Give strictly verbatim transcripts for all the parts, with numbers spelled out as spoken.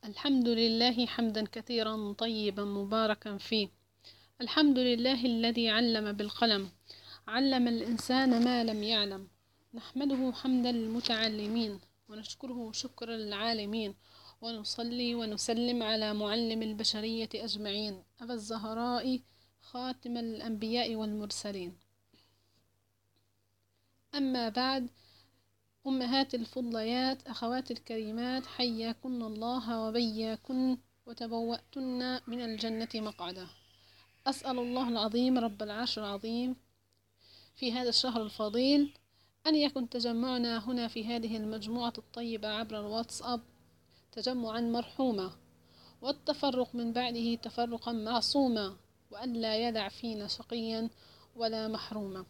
الحمد لله حمدا كثيرا طيبا مباركا فيه. الحمد لله الذي علم بالقلم، علم الإنسان ما لم يعلم. نحمده حمد المتعلمين ونشكره شكر العالمين، ونصلي ونسلم على معلم البشرية أجمعين، أبا الزهراء خاتم الأنبياء والمرسلين. أما بعد، أمهات الفضليات، أخوات الكريمات، حياكن الله وبياكن وتبوأتن من الجنة مقعدا. أسأل الله العظيم رب العرش العظيم في هذا الشهر الفضيل أن يكن تجمعنا هنا في هذه المجموعة الطيبة عبر الواتساب تجمعا مرحوما، والتفرق من بعده تفرقا معصوما، وأن لا يدع فينا شقيا ولا محروما.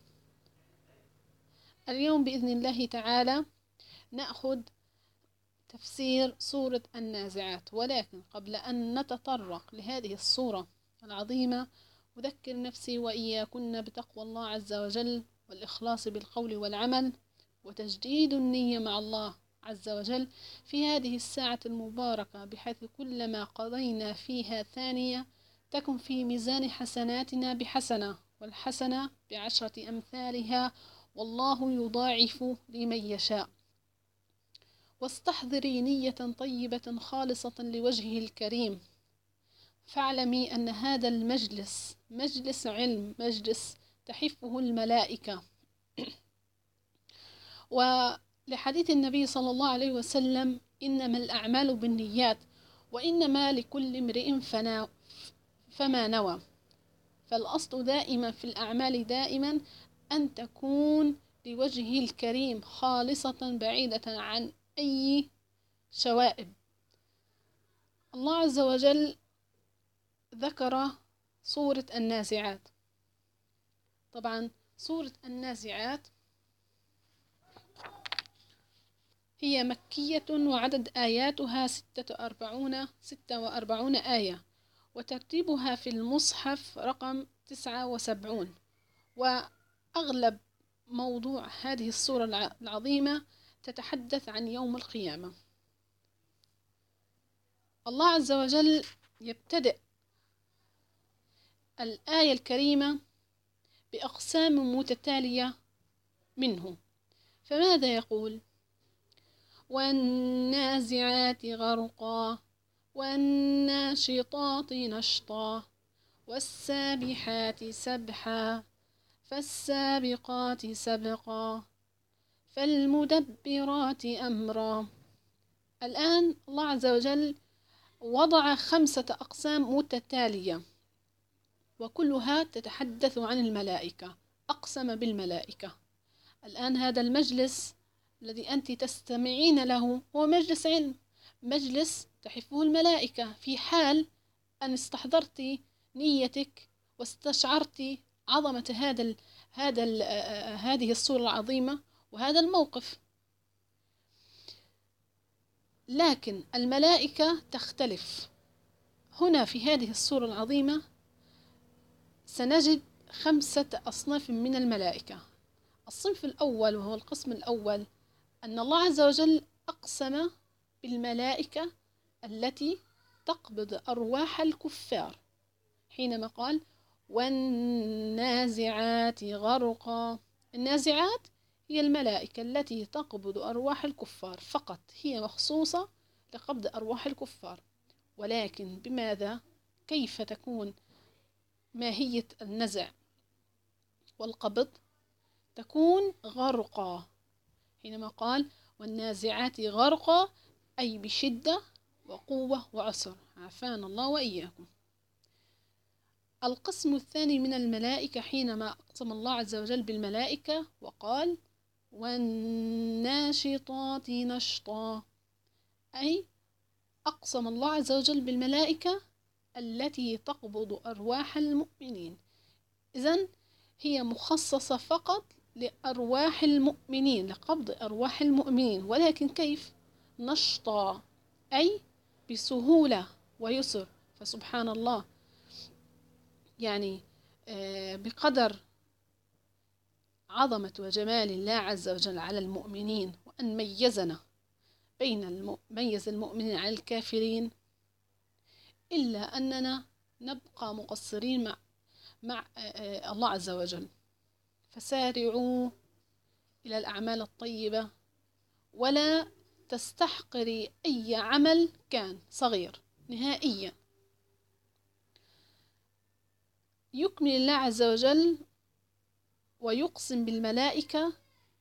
اليوم بإذن الله تعالى نأخذ تفسير سورة النازعات، ولكن قبل أن نتطرق لهذه السورة العظيمة أذكر نفسي وإياكن بتقوى الله عز وجل، والإخلاص بالقول والعمل، وتجديد النية مع الله عز وجل في هذه الساعة المباركة، بحيث كلما قضينا فيها ثانية تكن في ميزان حسناتنا بحسنة، والحسنة بعشرة أمثالها، والله يضاعف لمن يشاء. واستحضري نية طيبة خالصة لوجهه الكريم، فاعلمي أن هذا المجلس مجلس علم، مجلس تحفه الملائكة. ولحديث النبي صلى الله عليه وسلم: إنما الأعمال بالنيات وإنما لكل امرئ فما نوى. فالأصل دائما في الأعمال دائما أن تكون لوجهه الكريم خالصة بعيدة عن أي شوائب. الله عز وجل ذكر سورة النازعات. طبعا سورة النازعات هي مكية، وعدد آياتها ستة وأربعون ستة وأربعون آية، وترتيبها في المصحف رقم تسعة وسبعون. وأغلب موضوع هذه السورة العظيمة تتحدث عن يوم القيامة. الله عز وجل يبتدئ الآية الكريمة بأقسام متتالية منه، فماذا يقول؟ والنازعات غرقا، والناشطات نشطا، والسابحات سبحا، فالسابقات سبقا، فالمدبرات أمرا. الآن الله عز وجل وضع خمسة أقسام متتالية، وكلها تتحدث عن الملائكة، أقسم بالملائكة. الآن هذا المجلس الذي أنت تستمعين له هو مجلس علم، مجلس تحفه الملائكة، في حال أن استحضرت نيتك واستشعرت عظمة هذا ال هذا ال هذه الصورة العظيمة وهذا الموقف. لكن الملائكة تختلف. هنا في هذه الصورة العظيمة سنجد خمسة أصناف من الملائكة. الصنف الأول وهو القسم الأول أن الله عز وجل أقسم بالملائكة التي تقبض أرواح الكفار، حينما قال والنازعات غرقا. النازعات هي الملائكة التي تقبض أرواح الكفار فقط، هي مخصوصة لقبض أرواح الكفار. ولكن بماذا؟ كيف تكون ماهية النزع والقبض؟ تكون غرقا، حينما قال والنازعات غرقا، أي بشدة وقوة وعسر، عافانا الله وإياكم. القسم الثاني من الملائكة حينما أقسم الله عز وجل بالملائكة وقال والناشطات نشطا، أي أقسم الله عز وجل بالملائكة التي تقبض أرواح المؤمنين. إذن هي مخصصة فقط لأرواح المؤمنين، لقبض أرواح المؤمنين. ولكن كيف؟ نشطا، أي بسهولة ويسر. فسبحان الله، يعني بقدر عظمة وجمال الله عز وجل على المؤمنين، وأن ميزنا بين ميز المؤمنين عن الكافرين، إلا أننا نبقى مقصرين مع, مع الله عز وجل. فسارعوا إلى الأعمال الطيبة، ولا تستحقري أي عمل كان صغير نهائيا. يكمل الله عز وجل ويقسم بالملائكة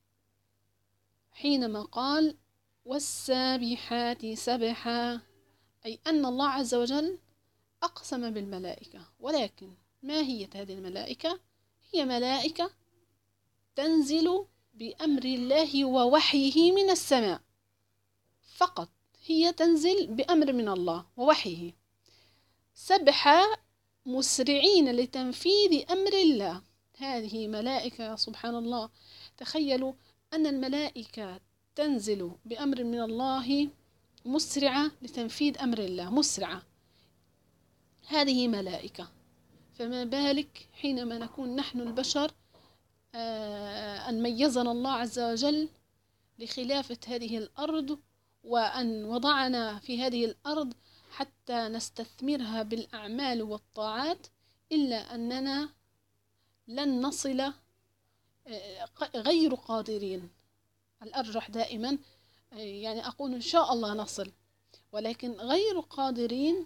حينما قال والسابحات سبحا، أي أن الله عز وجل أقسم بالملائكة. ولكن ما هي هذه الملائكة؟ هي ملائكة تنزل بأمر الله ووحيه من السماء فقط، هي تنزل بأمر من الله ووحيه. سبحا مسرعين لتنفيذ أمر الله. هذه ملائكة سبحان الله. تخيلوا أن الملائكة تنزل بأمر من الله مسرعة لتنفيذ أمر الله، مسرعة، هذه ملائكة. فما بالك حينما نكون نحن البشر أن ميزنا الله عز وجل لخلافة هذه الأرض، وأن وضعنا في هذه الأرض حتى نستثمرها بالأعمال والطاعات، إلا أننا لن نصل، غير قادرين. الأرجح دائما يعني أقول إن شاء الله نصل، ولكن غير قادرين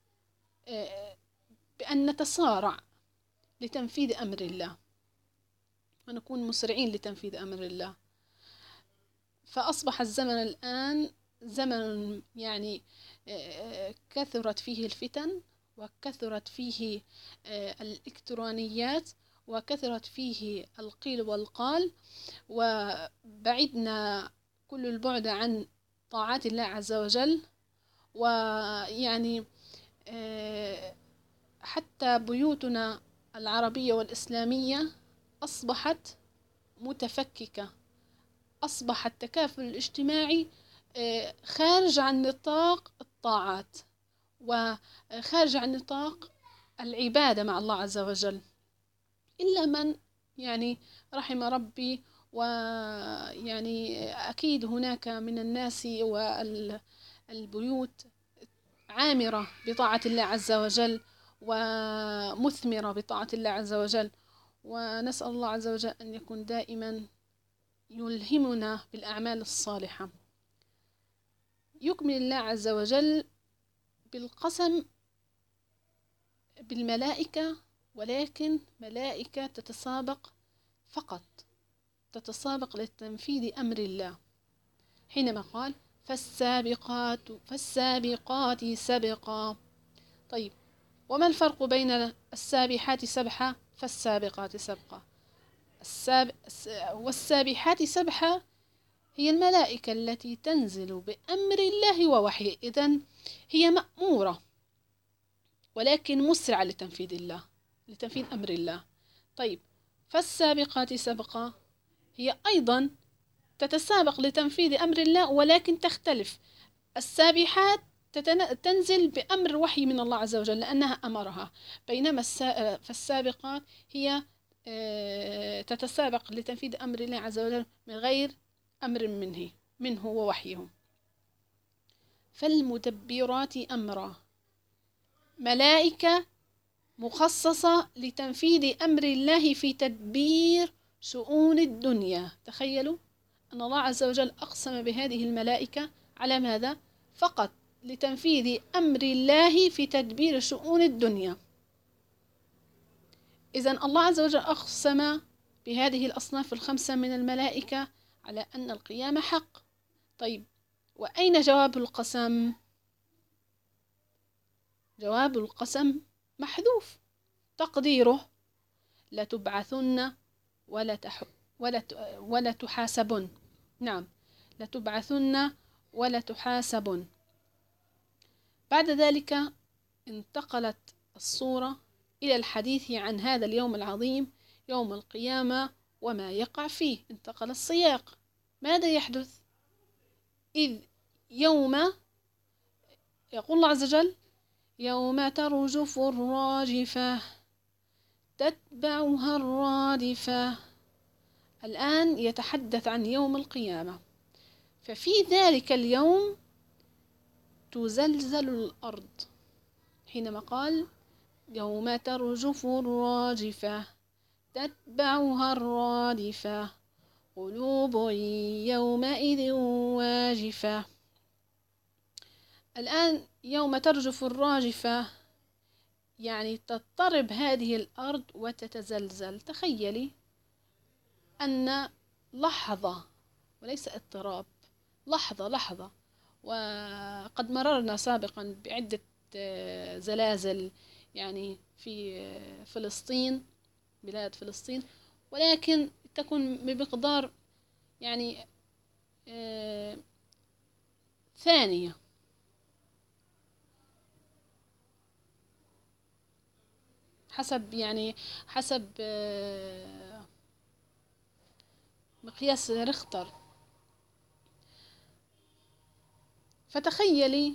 بأن نتسارع لتنفيذ أمر الله ونكون مسرعين لتنفيذ أمر الله. فأصبح الزمن الآن زمن يعني كثرت فيه الفتن، وكثرت فيه الإلكترونيات، وكثرت فيه القيل والقال، وبعدنا كل البعد عن طاعات الله عز وجل. ويعني حتى بيوتنا العربية والإسلامية أصبحت متفككة، أصبح التكافل الاجتماعي خارج عن نطاق الطاعات وخارج عن نطاق العبادة مع الله عز وجل، إلا من يعني رحم ربي. ويعني أكيد هناك من الناس والبيوت عامرة بطاعة الله عز وجل ومثمرة بطاعة الله عز وجل، ونسأل الله عز وجل أن يكون دائما يلهمنا بالأعمال الصالحة. يكمل الله عز وجل بالقسم بالملائكة، ولكن ملائكة تتسابق فقط، تتسابق لتنفيذ أمر الله، حينما قال فالسابقات فالسابقات سبقا. طيب، وما الفرق بين السابحات سبحا فالسابقات سبقا؟ الساب... والسابحات سبحا هي الملائكة التي تنزل بأمر الله ووحيه، إذن هي مأمورة ولكن مسرعة لتنفيذ الله، لتنفيذ أمر الله. طيب، فالسابقات سبقا هي أيضا تتسابق لتنفيذ أمر الله ولكن تختلف. السابحات تنزل بأمر وحي من الله عز وجل لأنها أمرها، بينما فالسابقات هي تتسابق لتنفيذ أمر الله عز وجل من غير أمر منه منه ووحيه. فالمدبرات أمرا، ملائكة مخصصة لتنفيذ أمر الله في تدبير شؤون الدنيا. تخيلوا أن الله عز وجل أقسم بهذه الملائكة على ماذا؟ فقط لتنفيذ أمر الله في تدبير شؤون الدنيا. إذن الله عز وجل أقسم بهذه الأصناف الخمسة من الملائكة على أن القيامة حق. طيب، وأين جواب القسم؟ جواب القسم محذوف، تقديره لتبعثن ولا تح ولا ولا تحاسبن. نعم، لتبعثن ولا تحاسبن. بعد ذلك انتقلت الصورة إلى الحديث عن هذا اليوم العظيم يوم القيامة وما يقع فيه. انتقل السياق، ماذا يحدث؟ إذ يوم يقول الله عز وجل يوم ترجف الراجفة تتبعها الرادفة. الآن يتحدث عن يوم القيامة. ففي ذلك اليوم تزلزل الأرض حينما قال يوم ترجف الراجفة تتبعها الرادفة قلوب يومئذ واجفة. الآن يوم ترجف الراجفة يعني تضطرب هذه الأرض وتتزلزل. تخيلي أن لحظة وليس اضطراب، لحظة لحظة. وقد مررنا سابقا بعدة زلازل يعني في فلسطين، بلاد فلسطين، ولكن تكون بمقدار يعني آه ثانية. حسب يعني حسب آه مقياس ريختر. فتخيلي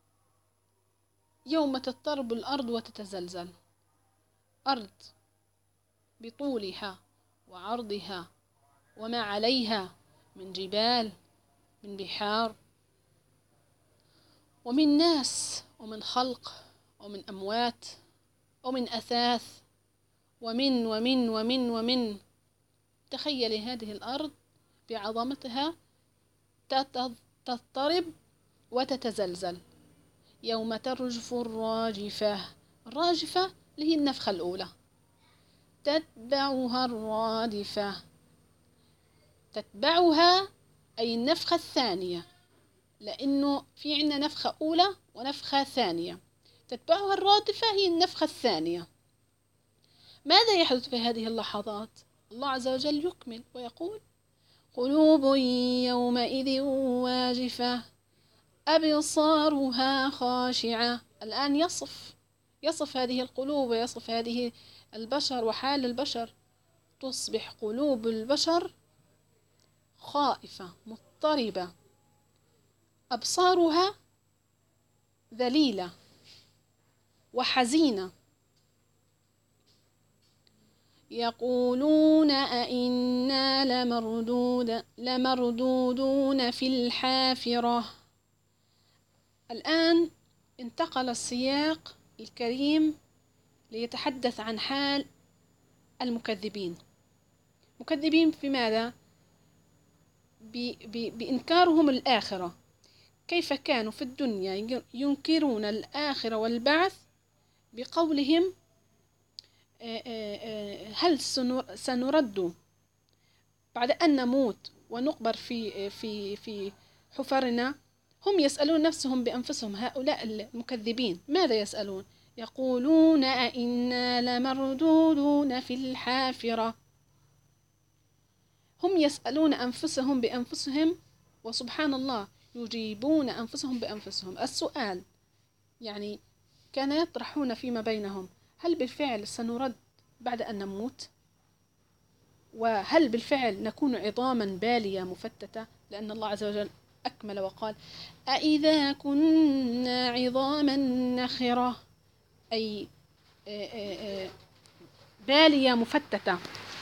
يوم تضطرب الأرض وتتزلزل، أرض بطولها وعرضها وما عليها من جبال، من بحار، ومن ناس، ومن خلق، ومن أموات، ومن أثاث، ومن ومن ومن ومن تخيلي هذه الأرض بعظمتها تضطرب وتتزلزل. يوم ترجف الراجفة، الراجفة اللي هي النفخة الأولى، تتبعها الرادفة، تتبعها أي النفخة الثانية، لأنه في عندنا نفخة أولى ونفخة ثانية. تتبعها الرادفة هي النفخة الثانية. ماذا يحدث في هذه اللحظات؟ الله عز وجل يكمل ويقول قلوب يومئذ واجفة أبصارها خاشعة. الآن يصف يصف هذه القلوب ويصف هذه البشر وحال البشر. تصبح قلوب البشر خائفة مضطربة، أبصارها ذليلة وحزينة. يقولون أئنا لمردود لمردودون في الحافرة. الآن انتقل السياق الكريم ليتحدث عن حال المكذبين. مكذبين في ماذا؟ بإنكارهم الآخرة. كيف كانوا في الدنيا ينكرون الآخرة والبعث بقولهم هل سنرد بعد أن نموت ونقبر في في في حفرنا؟ هم يسألون نفسهم بأنفسهم، هؤلاء المكذبين ماذا يسألون؟ يقولون أئنا لمردودون في الحافرة. هم يسألون أنفسهم بأنفسهم، وسبحان الله يجيبون أنفسهم بأنفسهم. السؤال يعني كان يطرحون فيما بينهم هل بالفعل سنرد بعد أن نموت؟ وهل بالفعل نكون عظاما بالية مفتتة؟ لأن الله عز وجل أكمل وقال أإذا كنا عظاما نخرة، أي بالية مفتتة.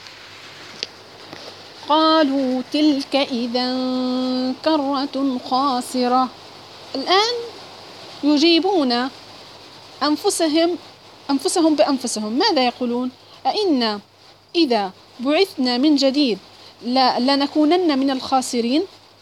قالوا تلك إذا كرة خاسرة. الآن يجيبون أنفسهم أنفسهم بأنفسهم. ماذا يقولون؟ أئنا إذا بعثنا من جديد لنكونن من الخاسرين.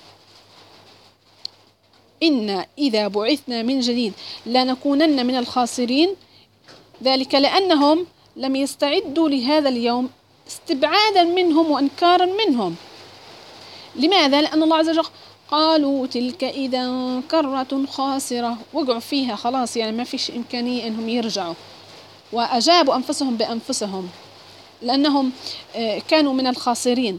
إنا إذا بعثنا من جديد لنكونن من الخاسرين. ذلك لأنهم لم يستعدوا لهذا اليوم استبعادا منهم وإنكارا منهم. لماذا؟ لأن الله عز وجل قالوا تلك إذا كرة خاسرة، وقعوا فيها خلاص، يعني ما فيش إمكانية أنهم يرجعوا، وأجابوا أنفسهم بأنفسهم لأنهم كانوا من الخاسرين.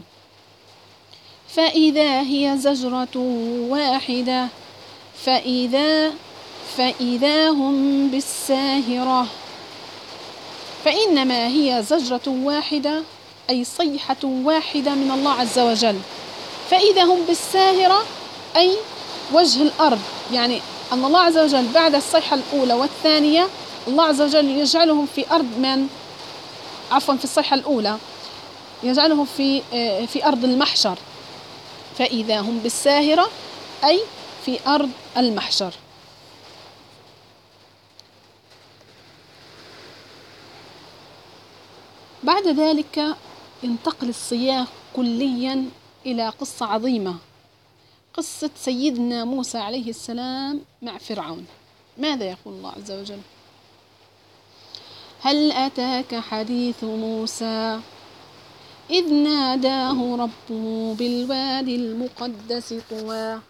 فإذا هي زجرة واحدة فإذا فإذا هم بالساهرة. فإنما هي زجرة واحدة أي صيحة واحدة من الله عز وجل. فإذا هم بالساهرة أي وجه الأرض، يعني أن الله عز وجل بعد الصيحة الأولى والثانية الله عز وجل يجعلهم في أرض من عفوا في الصيحة الأولى يجعلهم في في أرض المحشر. فإذا هم بالساهرة أي في أرض المحشر. بعد ذلك ينتقل السياق كليا إلى قصة عظيمة، قصة سيدنا موسى عليه السلام مع فرعون. ماذا يقول الله عز وجل؟ هل أتاك حديث موسى إذ ناداه ربه بالوادي المقدس طوى.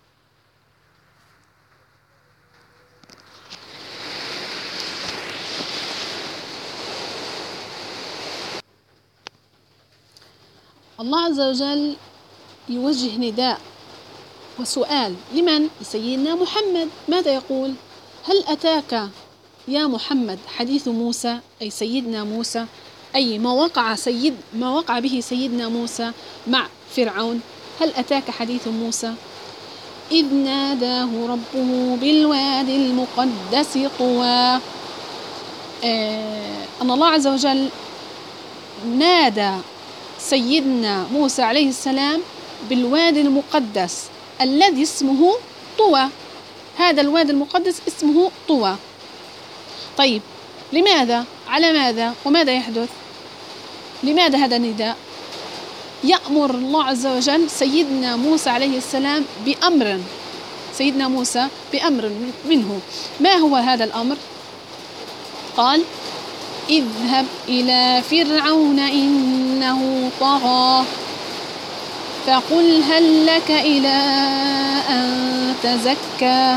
الله عز وجل يوجه نداء وسؤال لمن؟ لسيدنا محمد. ماذا يقول؟ هل أتاك يا محمد حديث موسى، أي سيدنا موسى، أي ما وقع سيد ما وقع به سيدنا موسى مع فرعون. هل أتاك حديث موسى إذ ناداه ربه بالوادي المقدس طوى. آه أن الله عز وجل نادى سيدنا موسى عليه السلام بالوادي المقدس الذي اسمه طوى. هذا الوادي المقدس اسمه طوى. طيب لماذا؟ على ماذا؟ وماذا يحدث؟ لماذا هذا النداء؟ يأمر الله عز وجل سيدنا موسى عليه السلام بأمر سيدنا موسى بأمر منه. ما هو هذا الأمر؟ قال اذهب إلى فرعون إنه طغى فقل هل لك إلى أن تزكى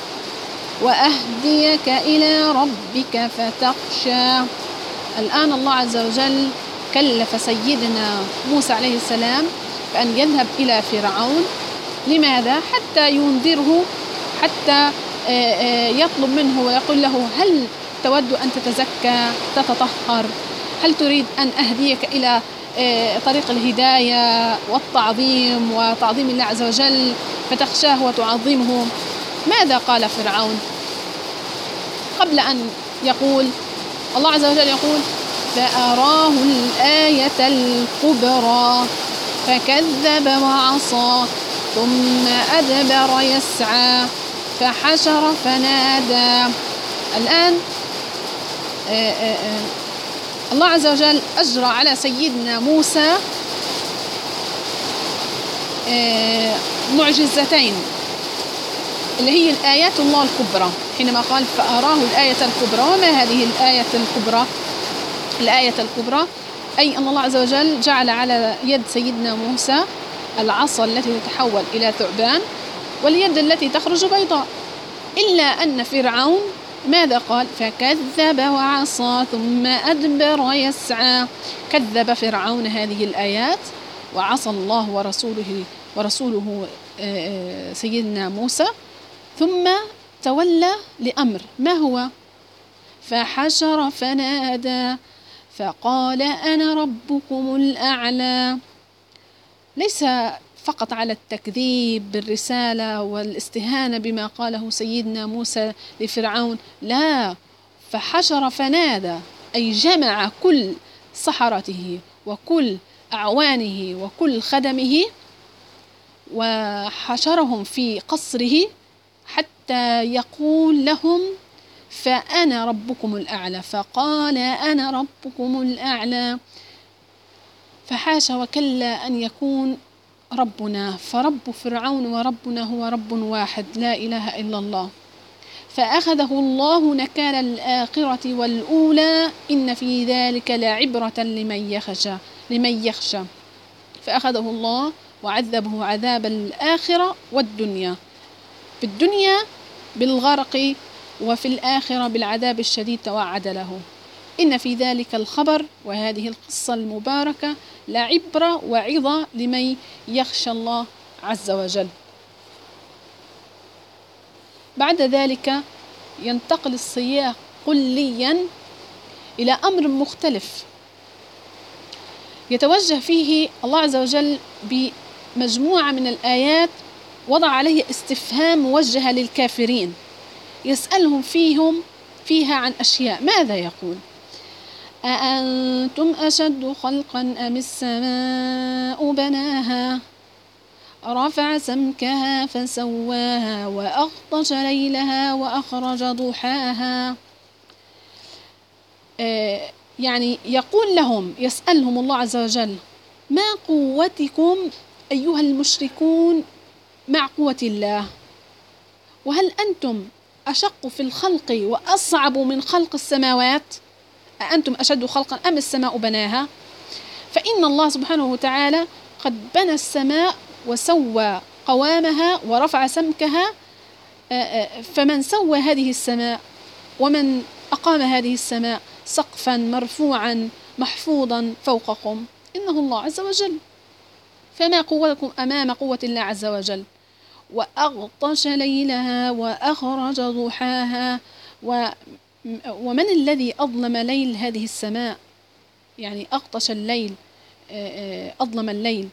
وأهديك إلى ربك فتخشى. الآن الله عز وجل كلف سيدنا موسى عليه السلام بأن يذهب إلى فرعون. لماذا؟ حتى ينذره، حتى يطلب منه ويقول له هل تود أن تتزكى تتطهر؟ هل تريد أن أهديك إلى طريق الهداية والتعظيم وتعظيم الله عز وجل فتخشاه وتعظمه؟ ماذا قال فرعون قبل أن يقول؟ الله عز وجل يقول فأراه الآية الكبرى فكذب وعصى ثم أدبر يسعى فحشر فنادى. الآن آآ آآ الله عز وجل أجرى على سيدنا موسى معجزتين اللي هي الآيات الله الكبرى، حينما قال فأراه الآية الكبرى. وما هذه الآية الكبرى؟ الآية الكبرى أي أن الله عز وجل جعل على يد سيدنا موسى العصا التي تتحول إلى ثعبان واليد التي تخرج بيضاء. إلا أن فرعون ماذا قال؟ فكذب وعصى ثم أدبر يسعى. كذب فرعون هذه الآيات وعصى الله ورسوله ورسوله سيدنا موسى، ثم تولى لأمر ما هو؟ فحشر فنادى فقال أنا ربكم الأعلى. ليس فقط على التكذيب بالرسالة والاستهانة بما قاله سيدنا موسى لفرعون، لا، فحشر فنادى أي جمع كل سحرته وكل أعوانه وكل خدمه وحشرهم في قصره حتى يقول لهم فأنا ربكم الأعلى. فقال أنا ربكم الأعلى. فحاش وكلا أن يكون ربنا، فرب فرعون وربنا هو رب واحد لا إله إلا الله. فأخذه الله نكال الآخرة والأولى إن في ذلك لعبرة لمن يخشى لمن يخشى فأخذه الله وعذبه عذاب الآخرة والدنيا، في الدنيا بالغرق وفي الآخرة بالعذاب الشديد توعد له. إن في ذلك الخبر وهذه القصة المباركة لعبرة وعظة لمن يخشى الله عز وجل. بعد ذلك ينتقل السياق كليا إلى أمر مختلف يتوجه فيه الله عز وجل بمجموعة من الآيات وضع عليه استفهام موجهة للكافرين، يسألهم فيهم فيها عن أشياء. ماذا يقول؟ أأنتم أشد خلقا أم السماء بناها رفع سمكها فسواها وأغطش ليلها وأخرج ضحاها. يعني يقول لهم، يسألهم الله عز وجل: ما قوتكم أيها المشركون مع قوة الله؟ وهل أنتم أشق في الخلق وأصعب من خلق السماوات؟ أأنتم أشد خلقا أم السماء بناها؟ فإن الله سبحانه وتعالى قد بنى السماء وسوى قوامها ورفع سمكها، فمن سوى هذه السماء ومن أقام هذه السماء سقفا مرفوعا محفوظا فوقكم إنه الله عز وجل. فما قوتكم أمام قوة الله عز وجل. وأغطش ليلها وأخرج ضحاها. ومن الذي أظلم ليل هذه السماء؟ يعني أغطش الليل، أظلم الليل.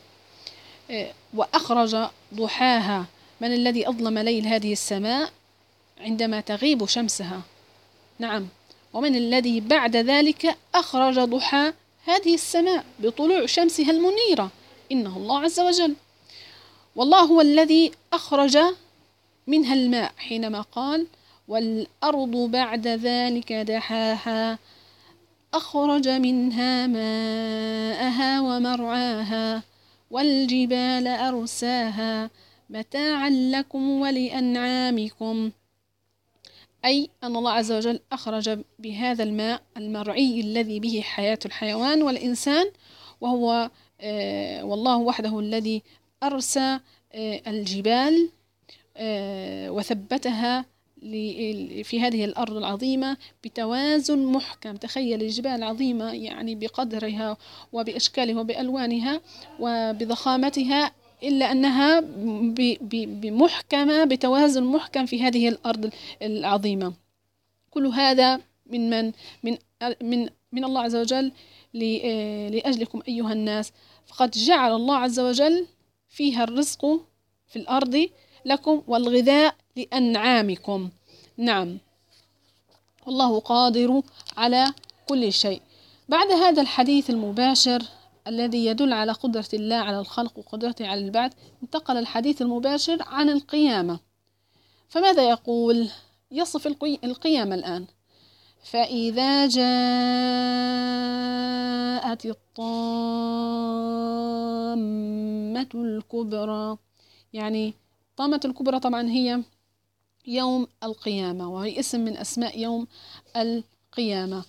وأخرج ضحاها، من الذي أظلم ليل هذه السماء عندما تغيب شمسها؟ نعم. ومن الذي بعد ذلك أخرج ضحى هذه السماء بطلوع شمسها المنيرة؟ إنه الله عز وجل. والله هو الذي أخرج منها الماء حينما قال: والأرض بعد ذلك دحاها أخرج منها ماءها ومرعاها والجبال أرساها متاعا لكم ولأنعامكم. أي أن الله عز وجل أخرج بهذا الماء المرعي الذي به حياة الحيوان والإنسان، وهو آه والله وحده الذي أرسى آه الجبال آه وثبتها في هذه الأرض العظيمة بتوازن محكم. تخيل الجبال العظيمة يعني بقدرها وبأشكالها وبألوانها وبضخامتها، إلا أنها بمحكمة بتوازن محكم في هذه الأرض العظيمة. كل هذا من من من من, من الله عز وجل لأجلكم أيها الناس. فقد جعل الله عز وجل فيها الرزق في الأرض لكم والغذاء لأنعامكم. نعم، والله قادر على كل شيء. بعد هذا الحديث المباشر الذي يدل على قدرة الله على الخلق وقدرته على البعث، انتقل الحديث المباشر عن القيامة. فماذا يقول؟ يصف القيامة الآن: فإذا جاءت الطامة الكبرى. يعني الطامة الكبرى طبعا هي يوم القيامة، وهي اسم من أسماء يوم القيامة.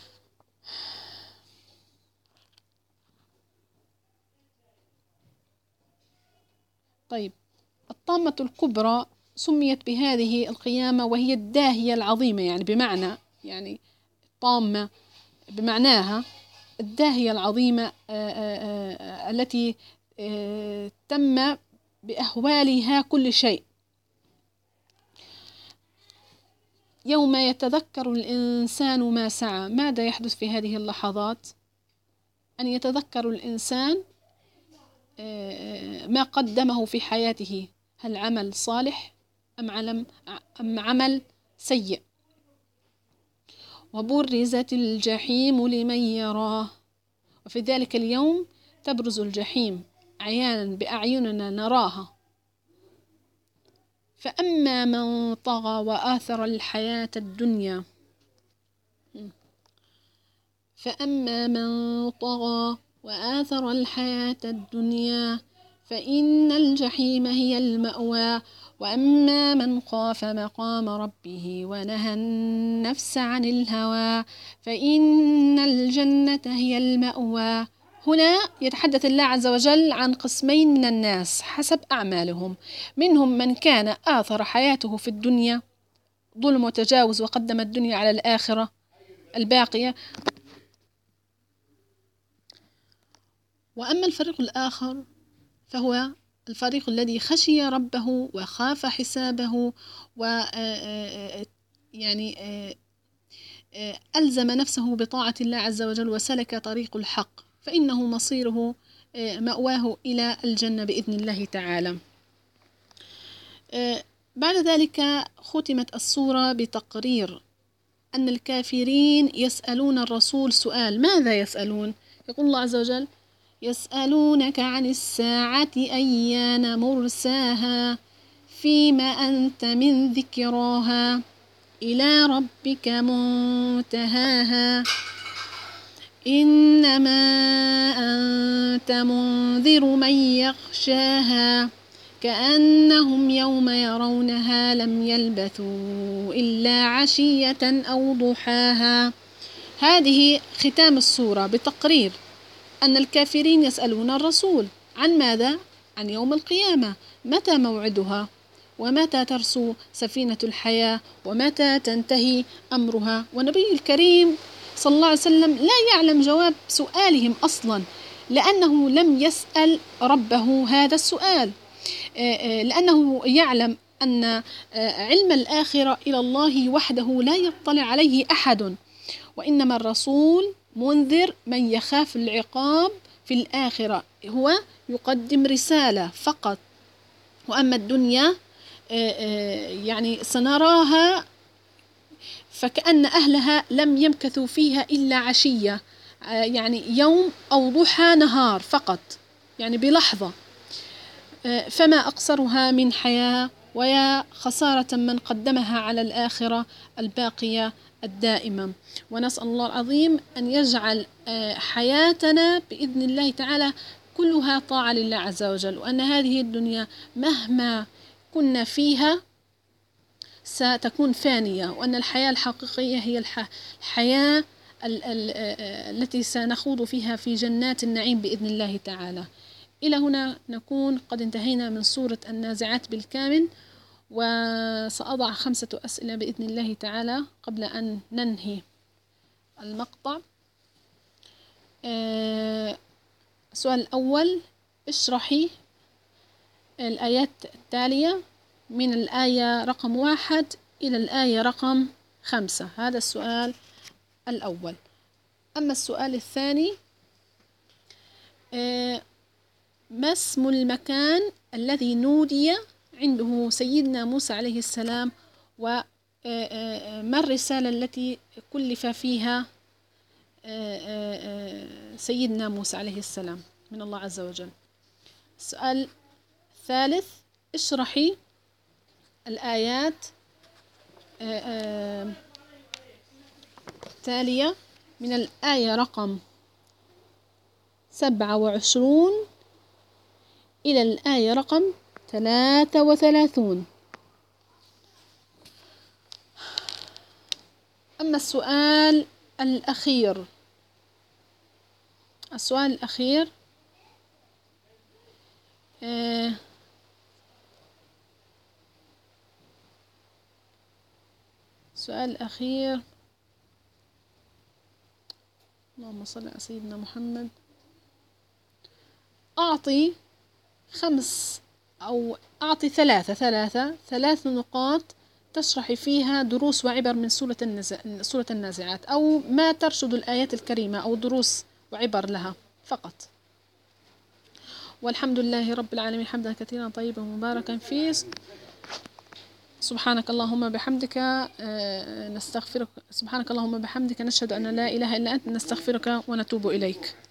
طيب، الطامة الكبرى سميت بهذه القيامة وهي الداهية العظيمة، يعني بمعنى يعني طامة بمعناها الداهية العظيمة التي تم بأهوالها كل شيء. يوم يتذكر الإنسان ما سعى. ماذا يحدث في هذه اللحظات؟ أن يتذكر الإنسان ما قدمه في حياته، هل عمل صالح أم عمل, أم عمل سيء. وبرزت الجحيم لمن يراه. وفي ذلك اليوم تبرز الجحيم عيانا بأعيننا نراها. فأما من طغى وآثر الحياة الدنيا فأما من طغى وآثر الحياة الدنيا فإن الجحيم هي المأوى. وأما من خاف مقام ربه ونهى النفس عن الهوى فإن الجنة هي المأوى. هنا يتحدث الله عز وجل عن قسمين من الناس حسب أعمالهم. منهم من كان آثر حياته في الدنيا ظلم وتجاوز وقدم الدنيا على الآخرة الباقية. وأما الفريق الآخر فهو الفريق الذي خشي ربه وخاف حسابه و يعني ألزم نفسه بطاعة الله عز وجل وسلك طريق الحق، فإنه مصيره مأواه إلى الجنة بإذن الله تعالى. بعد ذلك ختمت السورة بتقرير أن الكافرين يسألون الرسول سؤال. ماذا يسألون؟ يقول الله عز وجل: يسألونك عن الساعة أيان مرساها فيما أنت من ذكراها إلى ربك منتهاها. إنما أنت منذر من يخشاها كأنهم يوم يرونها لم يلبثوا إلا عشية أو ضحاها. هذه ختام السورة بتقرير أن الكافرين يسألون الرسول عن ماذا؟ عن يوم القيامة، متى موعدها؟ ومتى ترسو سفينة الحياة؟ ومتى تنتهي أمرها؟ والنبي الكريم صلى الله عليه وسلم لا يعلم جواب سؤالهم أصلا، لأنه لم يسأل ربه هذا السؤال، لأنه يعلم أن علم الآخرة إلى الله وحده لا يطلع عليه أحد، وإنما الرسول منذر من يخاف العقاب في الآخرة، هو يقدم رسالة فقط. وأما الدنيا يعني سنراها فكأن أهلها لم يمكثوا فيها إلا عشية، يعني يوم أو ضحى نهار فقط، يعني بلحظة، فما أقصرها من حياة، ويا خسارة من قدمها على الآخرة الباقية الدائمة. ونسأل الله العظيم أن يجعل حياتنا بإذن الله تعالى كلها طاعة لله عز وجل، وأن هذه الدنيا مهما كنا فيها ستكون فانية، وأن الحياة الحقيقية هي الحياة التي سنخوض فيها في جنات النعيم بإذن الله تعالى. إلى هنا نكون قد انتهينا من سورة النازعات بالكامل، وسأضع خمسة أسئلة بإذن الله تعالى قبل أن ننهي المقطع. السؤال الأول: اشرحي الآيات التالية من الآية رقم واحد إلى الآية رقم خمسة. هذا السؤال الأول. أما السؤال الثاني: ما اسم المكان الذي نودي عنده سيدنا موسى عليه السلام، وما الرسالة التي كلف فيها سيدنا موسى عليه السلام من الله عز وجل؟ السؤال الثالث: اشرحي الآيات التالية من الآية رقم سبعة وعشرون إلى الآية رقم ثلاثة وثلاثون. أما السؤال الأخير السؤال الأخير آه السؤال الأخير اللهم صل على سيدنا محمد. أعطي خمس أو أعطي ثلاثة ثلاثة ثلاث نقاط تشرحي فيها دروس وعبر من سورة النزع سورة النازعات، أو ما ترشد الآيات الكريمة، أو دروس وعبر لها فقط. والحمد لله رب العالمين حمدا كثيرا طيبا مباركا فيه. سبحانك اللهم بحمدك نستغفرك سبحانك اللهم بحمدك نشهد أن لا إله إلا أنت نستغفرك ونتوب إليك.